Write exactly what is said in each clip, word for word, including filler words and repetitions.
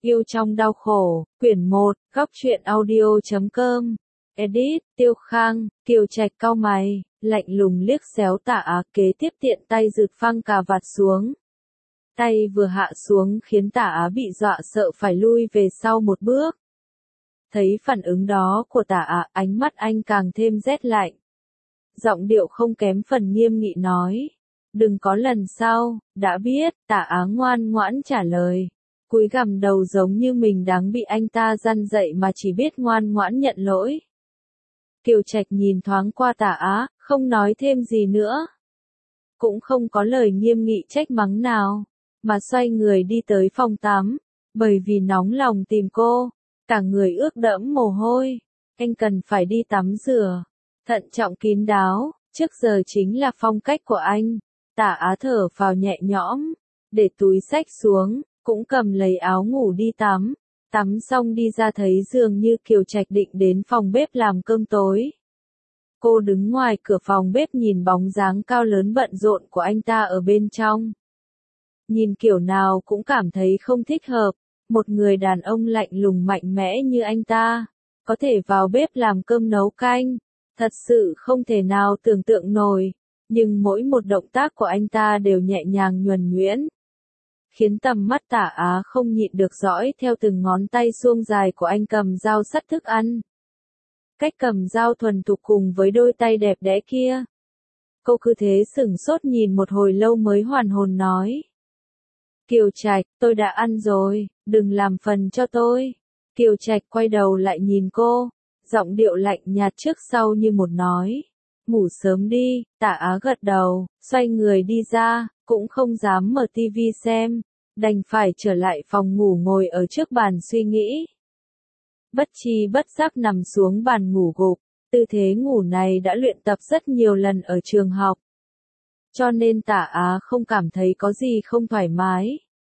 Yêu trong đau khổ, quyển một, góc truyện audio chấm com. Edit, Tiêu Khang, Kiều Trạch cau mày, lạnh lùng liếc xéo Tả Á, kế tiếp tiện tay giựt phăng cà vạt xuống. Tay vừa hạ xuống khiến Tả Á bị dọa sợ phải lui về sau một bước. Thấy phản ứng đó của Tả Á, ánh mắt anh càng thêm rét lạnh. Giọng điệu không kém phần nghiêm nghị nói. Đừng có lần sau, đã biết. Tả Á ngoan ngoãn trả lời. Cúi gằm đầu giống như mình đáng bị anh ta răn dạy mà chỉ biết ngoan ngoãn nhận lỗi. Kiều Trạch nhìn thoáng qua Tả Á, không nói thêm gì nữa. Cũng không có lời nghiêm nghị trách mắng nào, mà xoay người đi tới phòng tắm, bởi vì nóng lòng tìm cô, cả người ướt đẫm mồ hôi, anh cần phải đi tắm rửa, thận trọng kín đáo, trước giờ chính là phong cách của anh. Tả Á thở phào nhẹ nhõm, để túi xách xuống, cũng cầm lấy áo ngủ đi tắm. Tắm xong đi ra thấy dường như Kiều Trạch định đến phòng bếp làm cơm tối. Cô đứng ngoài cửa phòng bếp nhìn bóng dáng cao lớn bận rộn của anh ta ở bên trong. Nhìn kiểu nào cũng cảm thấy không thích hợp, một người đàn ông lạnh lùng mạnh mẽ như anh ta, có thể vào bếp làm cơm nấu canh, thật sự không thể nào tưởng tượng nổi, nhưng mỗi một động tác của anh ta đều nhẹ nhàng nhuần nhuyễn, khiến tầm mắt Tả Á không nhịn được dõi theo từng ngón tay suông dài của anh cầm dao sắt thức ăn. Cách cầm dao thuần thục cùng với đôi tay đẹp đẽ kia. Cô cứ thế sửng sốt nhìn một hồi lâu mới hoàn hồn nói. Kiều Trạch, tôi đã ăn rồi, đừng làm phần cho tôi. Kiều Trạch quay đầu lại nhìn cô, giọng điệu lạnh nhạt trước sau như một nói. Ngủ sớm đi. Tả Á gật đầu, xoay người đi ra, cũng không dám mở tivi xem, đành phải trở lại phòng ngủ ngồi ở trước bàn suy nghĩ. Bất chi bất giác nằm xuống bàn ngủ gục, tư thế ngủ này đã luyện tập rất nhiều lần ở trường học. Cho nên Tả Á không cảm thấy có gì không thoải mái.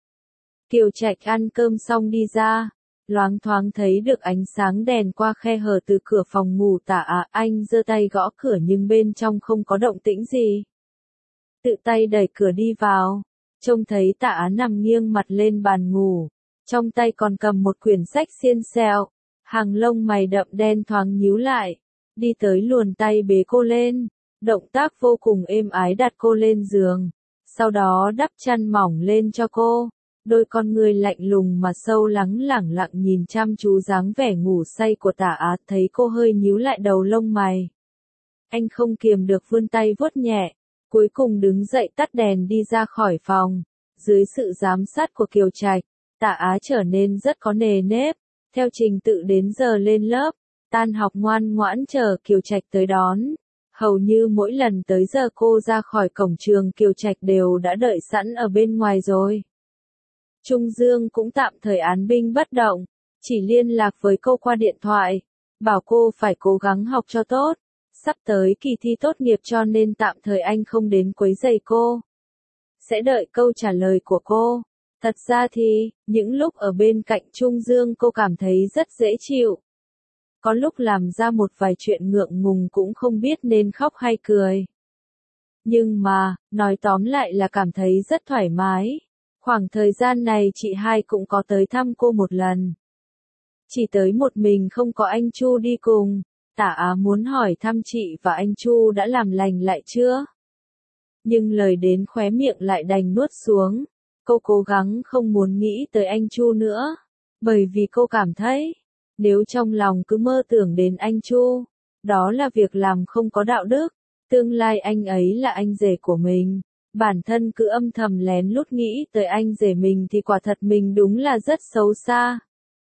Kiều Trạch ăn cơm xong đi ra, loáng thoáng thấy được ánh sáng đèn qua khe hở từ cửa phòng ngủ Tả Á. Anh giơ tay gõ cửa nhưng bên trong không có động tĩnh gì. Tự tay đẩy cửa đi vào, trông thấy Tả Á nằm nghiêng mặt lên bàn ngủ, trong tay còn cầm một quyển sách xiên xẹo, hàng lông mày đậm đen thoáng nhíu lại, đi tới luồn tay bế cô lên, động tác vô cùng êm ái đặt cô lên giường, sau đó đắp chăn mỏng lên cho cô, đôi con người lạnh lùng mà sâu lắng lẳng lặng nhìn chăm chú dáng vẻ ngủ say của Tả Á. Thấy cô hơi nhíu lại đầu lông mày, anh không kiềm được vươn tay vuốt nhẹ. Cuối cùng đứng dậy tắt đèn đi ra khỏi phòng. Dưới sự giám sát của Kiều Trạch, Tả Á trở nên rất có nề nếp. Theo trình tự đến giờ lên lớp, tan học ngoan ngoãn chờ Kiều Trạch tới đón. Hầu như mỗi lần tới giờ cô ra khỏi cổng trường Kiều Trạch đều đã đợi sẵn ở bên ngoài rồi. Trung Dương cũng tạm thời án binh bất động, chỉ liên lạc với cô qua điện thoại, bảo cô phải cố gắng học cho tốt. Sắp tới kỳ thi tốt nghiệp cho nên tạm thời anh không đến quấy rầy cô. Sẽ đợi câu trả lời của cô. Thật ra thì, những lúc ở bên cạnh Trung Dương cô cảm thấy rất dễ chịu. Có lúc làm ra một vài chuyện ngượng ngùng cũng không biết nên khóc hay cười. Nhưng mà, nói tóm lại là cảm thấy rất thoải mái. Khoảng thời gian này chị hai cũng có tới thăm cô một lần. Chỉ tới một mình không có anh Chu đi cùng. Tả Á muốn hỏi thăm chị và anh Chu đã làm lành lại chưa? Nhưng lời đến khóe miệng lại đành nuốt xuống. Cô cố gắng không muốn nghĩ tới anh Chu nữa. Bởi vì cô cảm thấy, nếu trong lòng cứ mơ tưởng đến anh Chu, đó là việc làm không có đạo đức. Tương lai anh ấy là anh rể của mình. Bản thân cứ âm thầm lén lút nghĩ tới anh rể mình thì quả thật mình đúng là rất xấu xa.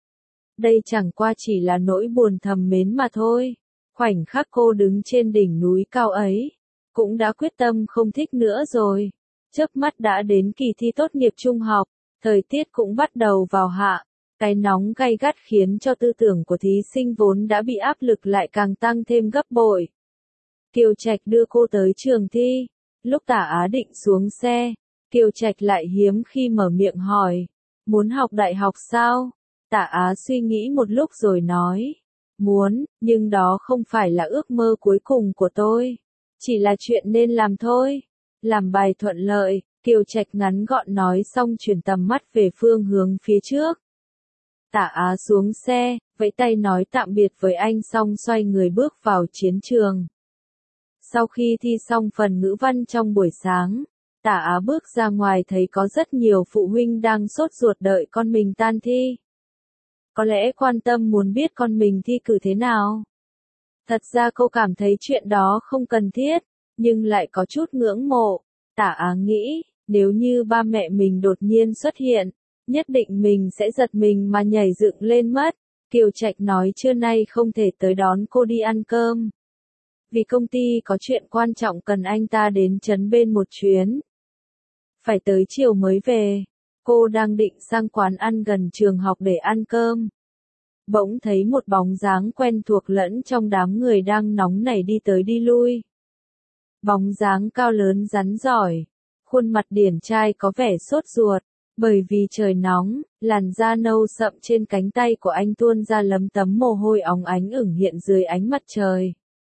Đây chẳng qua chỉ là nỗi buồn thầm mến mà thôi. Khoảnh khắc cô đứng trên đỉnh núi cao ấy, cũng đã quyết tâm không thích nữa rồi. Chớp mắt đã đến kỳ thi tốt nghiệp trung học, thời tiết cũng bắt đầu vào hạ, cái nóng gay gắt khiến cho tư tưởng của thí sinh vốn đã bị áp lực lại càng tăng thêm gấp bội. Kiều Trạch đưa cô tới trường thi, lúc Tả Á định xuống xe, Kiều Trạch lại hiếm khi mở miệng hỏi, muốn học đại học sao? Tả Á suy nghĩ một lúc rồi nói. Muốn, nhưng đó không phải là ước mơ cuối cùng của tôi. Chỉ là chuyện nên làm thôi. Làm bài thuận lợi, Kiều Trạch ngắn gọn nói xong chuyển tầm mắt về phương hướng phía trước. Tả Á xuống xe, vẫy tay nói tạm biệt với anh xong xoay người bước vào chiến trường. Sau khi thi xong phần ngữ văn trong buổi sáng, Tả Á bước ra ngoài thấy có rất nhiều phụ huynh đang sốt ruột đợi con mình tan thi. Có lẽ quan tâm muốn biết con mình thi cử thế nào. Thật ra cô cảm thấy chuyện đó không cần thiết, nhưng lại có chút ngưỡng mộ. Tả Á nghĩ, nếu như ba mẹ mình đột nhiên xuất hiện, nhất định mình sẽ giật mình mà nhảy dựng lên mất. Kiều Trạch nói trưa nay không thể tới đón cô đi ăn cơm. Vì công ty có chuyện quan trọng cần anh ta đến trấn bên một chuyến. Phải tới chiều mới về. Cô đang định sang quán ăn gần trường học để ăn cơm. Bỗng thấy một bóng dáng quen thuộc lẫn trong đám người đang nóng nảy đi tới đi lui. Bóng dáng cao lớn rắn giỏi, khuôn mặt điển trai có vẻ sốt ruột, bởi vì trời nóng, làn da nâu sậm trên cánh tay của anh tuôn ra lấm tấm mồ hôi óng ánh ửng hiện dưới ánh mặt trời.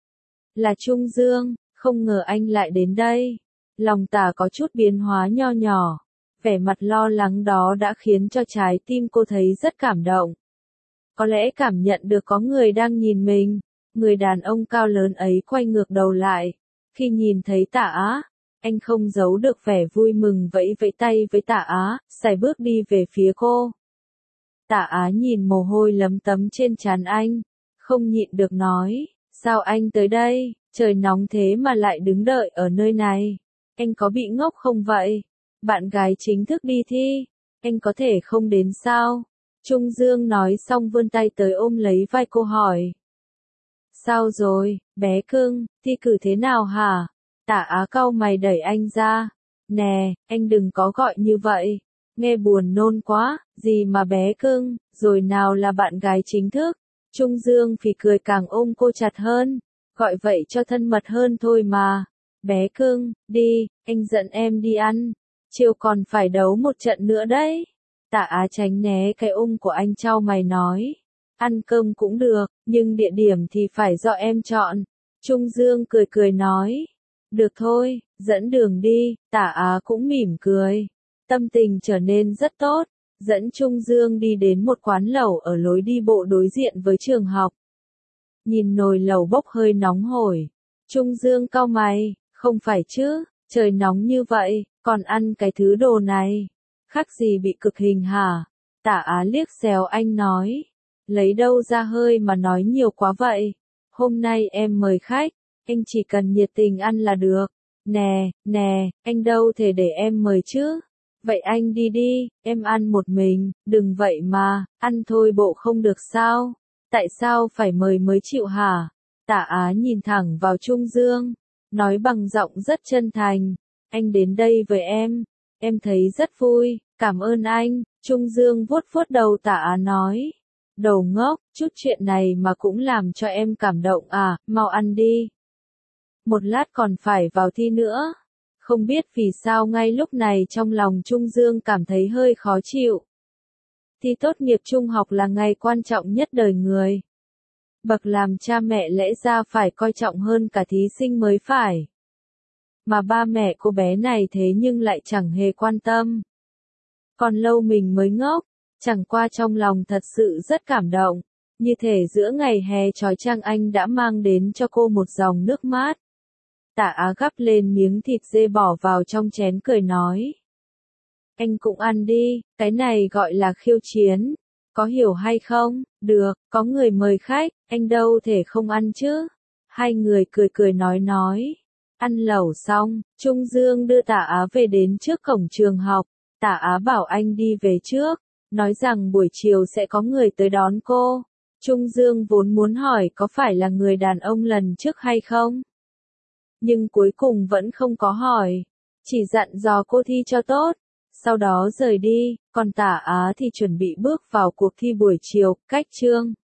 Là Trung Dương, không ngờ anh lại đến đây. Lòng Tả có chút biến hóa nho nhỏ, vẻ mặt lo lắng đó đã khiến cho trái tim cô thấy rất cảm động. Có lẽ cảm nhận được có người đang nhìn mình, người đàn ông cao lớn ấy quay ngược đầu lại. Khi nhìn thấy Tả Á, anh không giấu được vẻ vui mừng vẫy vẫy tay với Tả Á, sải bước đi về phía cô. Tả Á nhìn mồ hôi lấm tấm trên trán anh, không nhịn được nói, sao anh tới đây, trời nóng thế mà lại đứng đợi ở nơi này, anh có bị ngốc không vậy? Bạn gái chính thức đi thi, anh có thể không đến sao? Trung Dương nói xong vươn tay tới ôm lấy vai cô hỏi. Sao rồi, bé cưng, thi cử thế nào hả? Tả Á cau mày đẩy anh ra. Nè, anh đừng có gọi như vậy. Nghe buồn nôn quá, gì mà bé cưng, rồi nào là bạn gái chính thức. Trung Dương phì cười càng ôm cô chặt hơn. Gọi vậy cho thân mật hơn thôi mà. Bé cưng, đi, anh dẫn em đi ăn. Chiều còn phải đấu một trận nữa đấy. Tả Á tránh né cái ôm của anh trao mày nói. Ăn cơm cũng được, nhưng địa điểm thì phải do em chọn. Trung Dương cười cười nói. Được thôi, dẫn đường đi, Tả Á cũng mỉm cười. Tâm tình trở nên rất tốt, dẫn Trung Dương đi đến một quán lẩu ở lối đi bộ đối diện với trường học. Nhìn nồi lẩu bốc hơi nóng hổi. Trung Dương cau mày, không phải chứ, trời nóng như vậy, còn ăn cái thứ đồ này. Khác gì bị cực hình hả? Tả Á liếc xéo anh nói. Lấy đâu ra hơi mà nói nhiều quá vậy? Hôm nay em mời khách, anh chỉ cần nhiệt tình ăn là được. Nè, nè, anh đâu thể để em mời chứ. Vậy anh đi đi, em ăn một mình, đừng vậy mà, ăn thôi bộ không được sao? Tại sao phải mời mới chịu hả? Tả Á nhìn thẳng vào Trung Dương, nói bằng giọng rất chân thành. Anh đến đây với em, em thấy rất vui, cảm ơn anh. Trung Dương vuốt vuốt đầu Tả Á nói. Đầu ngốc, chút chuyện này mà cũng làm cho em cảm động à, mau ăn đi. Một lát còn phải vào thi nữa. Không biết vì sao ngay lúc này trong lòng Trung Dương cảm thấy hơi khó chịu. Thi tốt nghiệp trung học là ngày quan trọng nhất đời người. Bậc làm cha mẹ lẽ ra phải coi trọng hơn cả thí sinh mới phải. Mà ba mẹ cô bé này thế nhưng lại chẳng hề quan tâm. Còn lâu mình mới ngốc. Chẳng qua trong lòng thật sự rất cảm động, như thể giữa ngày hè trói trang anh đã mang đến cho cô một dòng nước mát. Tả Á gắp lên miếng thịt dê bỏ vào trong chén cười nói. Anh cũng ăn đi, cái này gọi là khiêu chiến, có hiểu hay không? Được, có người mời khách, anh đâu thể không ăn chứ. Hai người cười cười nói nói. Ăn lẩu xong, Trung Dương đưa Tả Á về đến trước cổng trường học, Tả Á bảo anh đi về trước. Nói rằng buổi chiều sẽ có người tới đón cô. Trung Dương vốn muốn hỏi có phải là người đàn ông lần trước hay không. Nhưng cuối cùng vẫn không có hỏi. Chỉ dặn dò cô thi cho tốt. Sau đó rời đi, còn Tả Á thì chuẩn bị bước vào cuộc thi buổi chiều, cách chương.